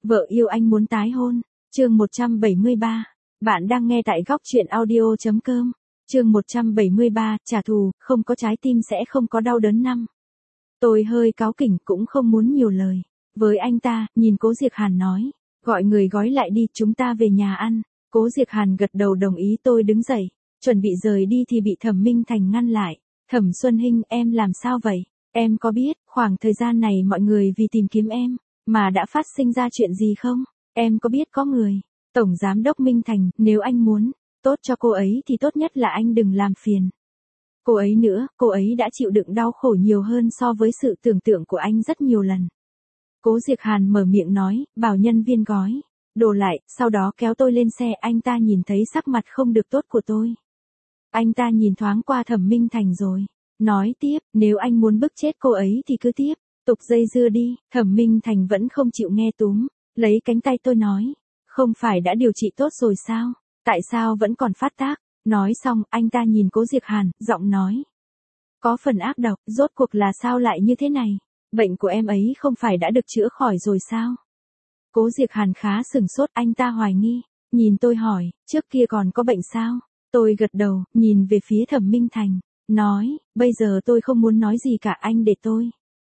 Vợ yêu anh muốn tái hôn. Chương 173. Bạn đang nghe tại góc truyện audio.com. Chương 173, trả thù, không có trái tim sẽ không có đau đớn năm. Tôi hơi cáu kỉnh cũng không muốn nhiều lời. Với anh ta, nhìn Cố Diệc Hàn nói. Gọi người gói lại đi, chúng ta về nhà ăn. Cố Diệc Hàn gật đầu đồng ý. Tôi đứng dậy, chuẩn bị rời đi thì bị Thẩm Minh Thành ngăn lại. Thẩm Xuân Hinh, em làm sao vậy? Em có biết, khoảng thời gian này mọi người vì tìm kiếm em, mà đã phát sinh ra chuyện gì không? Em có biết có người, Tổng Giám đốc Minh Thành, nếu anh muốn, tốt cho cô ấy thì tốt nhất là anh đừng làm phiền cô ấy nữa, cô ấy đã chịu đựng đau khổ nhiều hơn so với sự tưởng tượng của anh rất nhiều lần. Cố Diệc Hàn mở miệng nói, bảo nhân viên gói đồ lại, sau đó kéo tôi lên xe. Anh ta nhìn thấy sắc mặt không được tốt của tôi. Anh ta nhìn thoáng qua Thẩm Minh Thành rồi nói tiếp, nếu anh muốn bức chết cô ấy thì cứ tiếp tục dây dưa đi. Thẩm Minh Thành vẫn không chịu nghe túm lấy cánh tay tôi nói, không phải đã điều trị tốt rồi sao? Tại sao vẫn còn phát tác? Nói xong, anh ta nhìn Cố Diệc Hàn, giọng nói, có phần ác độc, rốt cuộc là sao lại như thế này? Bệnh của em ấy không phải đã được chữa khỏi rồi sao? Cố Diệc Hàn khá sửng sốt, anh ta hoài nghi, nhìn tôi hỏi, trước kia còn có bệnh sao? Tôi gật đầu, nhìn về phía Thẩm Minh Thành, nói, bây giờ tôi không muốn nói gì cả, anh để tôi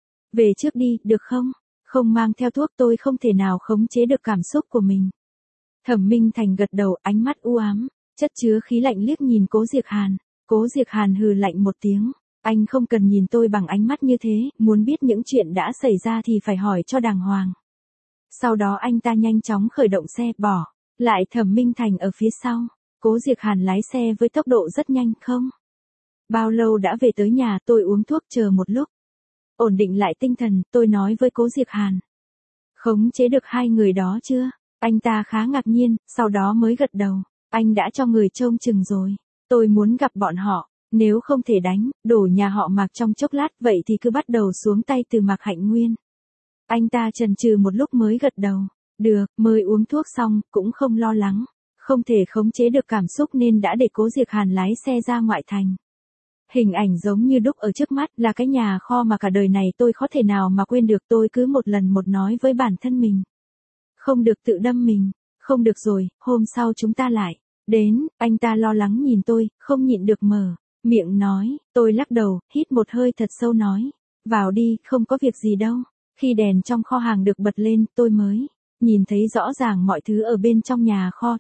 về trước đi, được không? Không mang theo thuốc tôi không thể nào khống chế được cảm xúc của mình. Thẩm Minh Thành gật đầu, ánh mắt u ám, chất chứa khí lạnh liếc nhìn Cố Diệc Hàn. Cố Diệc Hàn hừ lạnh một tiếng, anh không cần nhìn tôi bằng ánh mắt như thế, muốn biết những chuyện đã xảy ra thì phải hỏi cho đàng hoàng. Sau đó anh ta nhanh chóng khởi động xe, bỏ lại Thẩm Minh Thành ở phía sau. Cố Diệc Hàn lái xe với tốc độ rất nhanh, không bao lâu đã về tới nhà. Tôi uống thuốc chờ một lúc, ổn định lại tinh thần, tôi nói với Cố Diệc Hàn, khống chế được hai người đó chưa? Anh ta khá ngạc nhiên, sau đó mới gật đầu, anh đã cho người trông chừng rồi. Tôi muốn gặp bọn họ, nếu không thể đánh đổ nhà họ Mạc trong chốc lát, vậy thì cứ bắt đầu xuống tay từ Mạc Hạnh Nguyên. Anh ta chần chừ một lúc mới gật đầu, được. Mới uống thuốc xong, cũng không lo lắng, không thể khống chế được cảm xúc nên đã để Cố Diệc Hàn lái xe ra ngoại thành. Hình ảnh giống như đúc ở trước mắt, là cái nhà kho mà cả đời này tôi khó thể nào mà quên được. Tôi cứ một lần một nói với bản thân mình, không được tự đâm mình, không được rồi, hôm sau chúng ta lại đến. Anh ta lo lắng nhìn tôi, không nhịn được mở miệng nói. Tôi lắc đầu, hít một hơi thật sâu nói, vào đi, không có việc gì đâu. Khi đèn trong kho hàng được bật lên, tôi mới nhìn thấy rõ ràng mọi thứ ở bên trong nhà kho.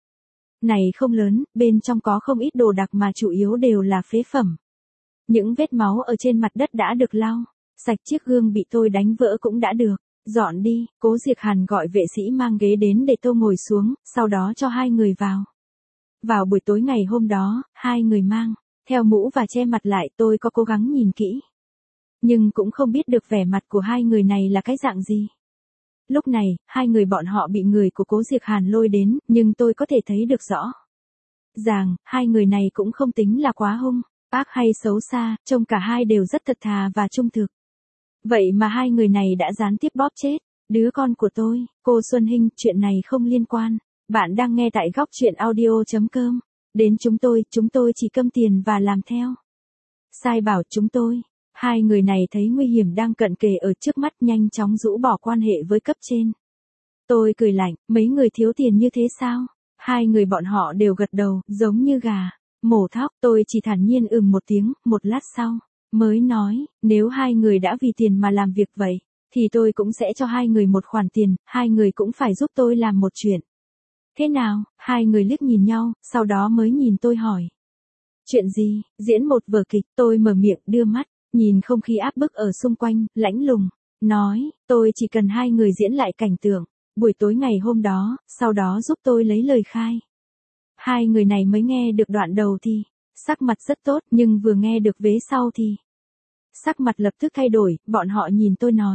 Này không lớn, bên trong có không ít đồ đạc mà chủ yếu đều là phế phẩm. Những vết máu ở trên mặt đất đã được lau sạch, chiếc gương bị tôi đánh vỡ cũng đã được dọn đi. Cố Diệc Hàn gọi vệ sĩ mang ghế đến để tôi ngồi xuống, sau đó cho hai người vào. Vào buổi tối ngày hôm đó, hai người mang theo mũ và che mặt lại. Tôi có cố gắng nhìn kỹ, nhưng cũng không biết được vẻ mặt của hai người này là cái dạng gì. Lúc này, hai người bọn họ bị người của Cố Diệc Hàn lôi đến, nhưng tôi có thể thấy được rõ ràng, hai người này cũng không tính là quá hung ác hay xấu xa, trông cả hai đều rất thật thà và trung thực. Vậy mà hai người này đã gián tiếp bóp chết đứa con của tôi. Cô Xuân Hinh, chuyện này không liên quan. Bạn đang nghe tại góc truyện audio.com. Đến chúng tôi chỉ câm tiền và làm theo sai bảo chúng tôi. Hai người này thấy nguy hiểm đang cận kề ở trước mắt, nhanh chóng rũ bỏ quan hệ với cấp trên. Tôi cười lạnh, mấy người thiếu tiền như thế sao? Hai người bọn họ đều gật đầu, giống như gà mổ thóc. Tôi chỉ thản nhiên một tiếng, một lát sau mới nói, nếu hai người đã vì tiền mà làm việc vậy, thì tôi cũng sẽ cho hai người một khoản tiền, hai người cũng phải giúp tôi làm một chuyện. Thế nào? Hai người liếc nhìn nhau, sau đó mới nhìn tôi hỏi. Chuyện gì? Diễn một vở kịch. Tôi mở miệng, đưa mắt nhìn không khí áp bức ở xung quanh, lãnh lùng nói, tôi chỉ cần hai người diễn lại cảnh tượng buổi tối ngày hôm đó, sau đó giúp tôi lấy lời khai. Hai người này mới nghe được đoạn đầu thì sắc mặt rất tốt, nhưng vừa nghe được vế sau thì sắc mặt lập tức thay đổi. Bọn họ nhìn tôi nói,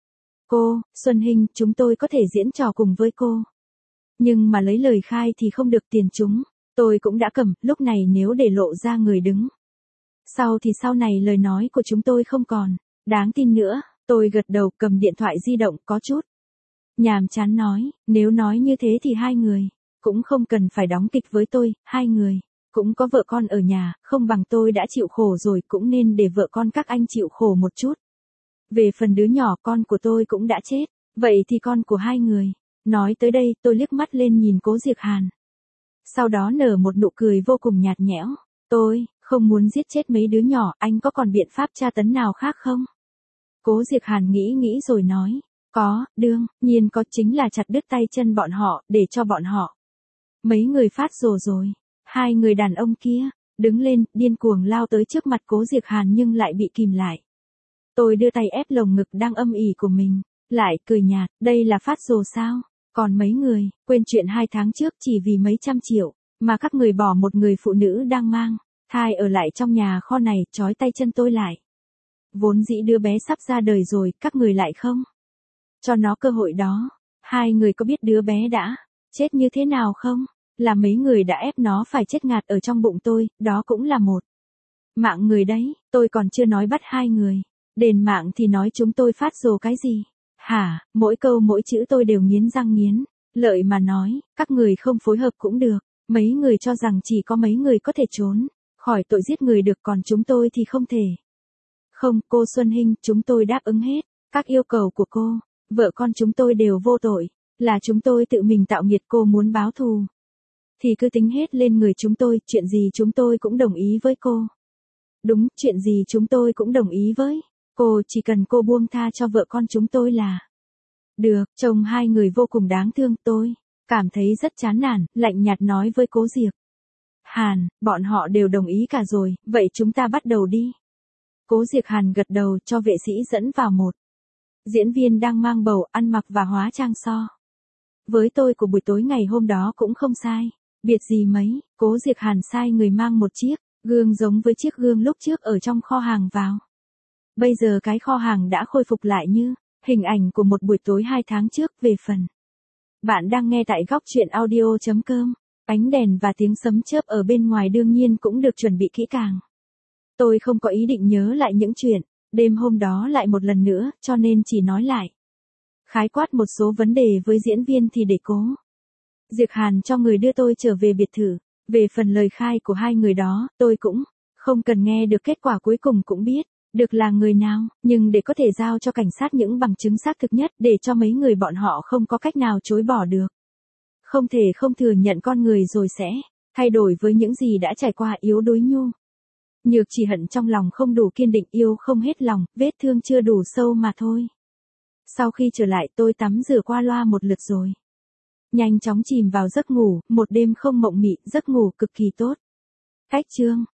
cô Xuân Hinh, chúng tôi có thể diễn trò cùng với cô, nhưng mà lấy lời khai thì không được, tiền chúng tôi cũng đã cầm. Lúc này nếu để lộ ra người đứng sau thì sau này lời nói của chúng tôi không còn đáng tin nữa. Tôi gật đầu, cầm điện thoại di động, có chút nhàm chán nói, nếu nói như thế thì hai người cũng không cần phải đóng kịch với tôi, hai người cũng có vợ con ở nhà, không bằng tôi đã chịu khổ rồi, cũng nên để vợ con các anh chịu khổ một chút. Về phần đứa nhỏ, con của tôi cũng đã chết, Vậy thì con của hai người. Nói tới đây tôi liếc mắt lên nhìn Cố Diệc Hàn. Sau đó nở một nụ cười vô cùng nhạt nhẽo. Tôi không muốn giết chết mấy đứa nhỏ, anh có còn biện pháp tra tấn nào khác không? Cố Diệc Hàn nghĩ nghĩ rồi nói. Có, đương nhiên có, chính là chặt đứt tay chân bọn họ, để cho bọn họ. Mấy người phát rồ rồi. Hai người đàn ông kia, đứng lên, điên cuồng lao tới trước mặt Cố Diệc Hàn nhưng lại bị kìm lại. Tôi đưa tay ép lồng ngực đang âm ỉ của mình, lại cười nhạt, đây là phát rồ sao? Còn mấy người, quên chuyện 2 tháng trước chỉ vì mấy trăm triệu, mà các người bỏ một người phụ nữ đang mang thai ở lại trong nhà kho này, trói tay chân tôi lại. Vốn dĩ đứa bé sắp ra đời rồi, các người lại không cho nó cơ hội đó. Hai người có biết đứa bé đã chết như thế nào không? Là mấy người đã ép nó phải chết ngạt ở trong bụng tôi, đó cũng là một mạng người đấy. Tôi còn chưa nói bắt hai người đền mạng thì nói chúng tôi phát rồ cái gì? Hả? Mỗi câu mỗi chữ tôi đều nghiến răng nghiến lợi mà nói, các người không phối hợp cũng được. Mấy người cho rằng chỉ có mấy người có thể trốn khỏi tội giết người được, còn chúng tôi thì không thể. Không, cô Xuân Hinh, chúng tôi đáp ứng hết các yêu cầu của cô. Vợ con chúng tôi đều vô tội, là chúng tôi tự mình tạo nghiệt, cô muốn báo thù thì cứ tính hết lên người chúng tôi, chuyện gì chúng tôi cũng đồng ý với cô. Đúng, chuyện gì chúng tôi cũng đồng ý với cô, chỉ cần cô buông tha cho vợ con chúng tôi là được. Chồng hai người vô cùng đáng thương, tôi cảm thấy rất chán nản, lạnh nhạt nói với Cố Diệc Hàn, bọn họ đều đồng ý cả rồi, vậy chúng ta bắt đầu đi. Cố Diệc Hàn gật đầu, cho vệ sĩ dẫn vào một diễn viên đang mang bầu, ăn mặc và hóa trang so với tôi của buổi tối ngày hôm đó cũng không sai biệt gì mấy. Cố Diệc Hàn sai người mang một chiếc gương giống với chiếc gương lúc trước ở trong kho hàng vào. Bây giờ cái kho hàng đã khôi phục lại như hình ảnh của một buổi tối 2 tháng trước. Về phần bạn đang nghe tại góc truyện audio.com, ánh đèn và tiếng sấm chớp ở bên ngoài đương nhiên cũng được chuẩn bị kỹ càng. Tôi không có ý định nhớ lại những chuyện đêm hôm đó lại một lần nữa, cho nên chỉ nói lại khái quát một số vấn đề với diễn viên thì để Cố Diệc Hàn cho người đưa tôi trở về biệt thự. Về phần lời khai của hai người đó, tôi cũng không cần nghe được, kết quả cuối cùng cũng biết được là người nào, nhưng để có thể giao cho cảnh sát những bằng chứng xác thực nhất, để cho mấy người bọn họ không có cách nào chối bỏ được. Không thể không thừa nhận con người rồi sẽ thay đổi với những gì đã trải qua, yếu đuối nhu nhược, chỉ hận trong lòng không đủ kiên định, yêu không hết lòng, vết thương chưa đủ sâu mà thôi. Sau khi trở lại tôi tắm rửa qua loa một lượt rồi nhanh chóng chìm vào giấc ngủ, một đêm không mộng mị, giấc ngủ cực kỳ tốt. Cách chương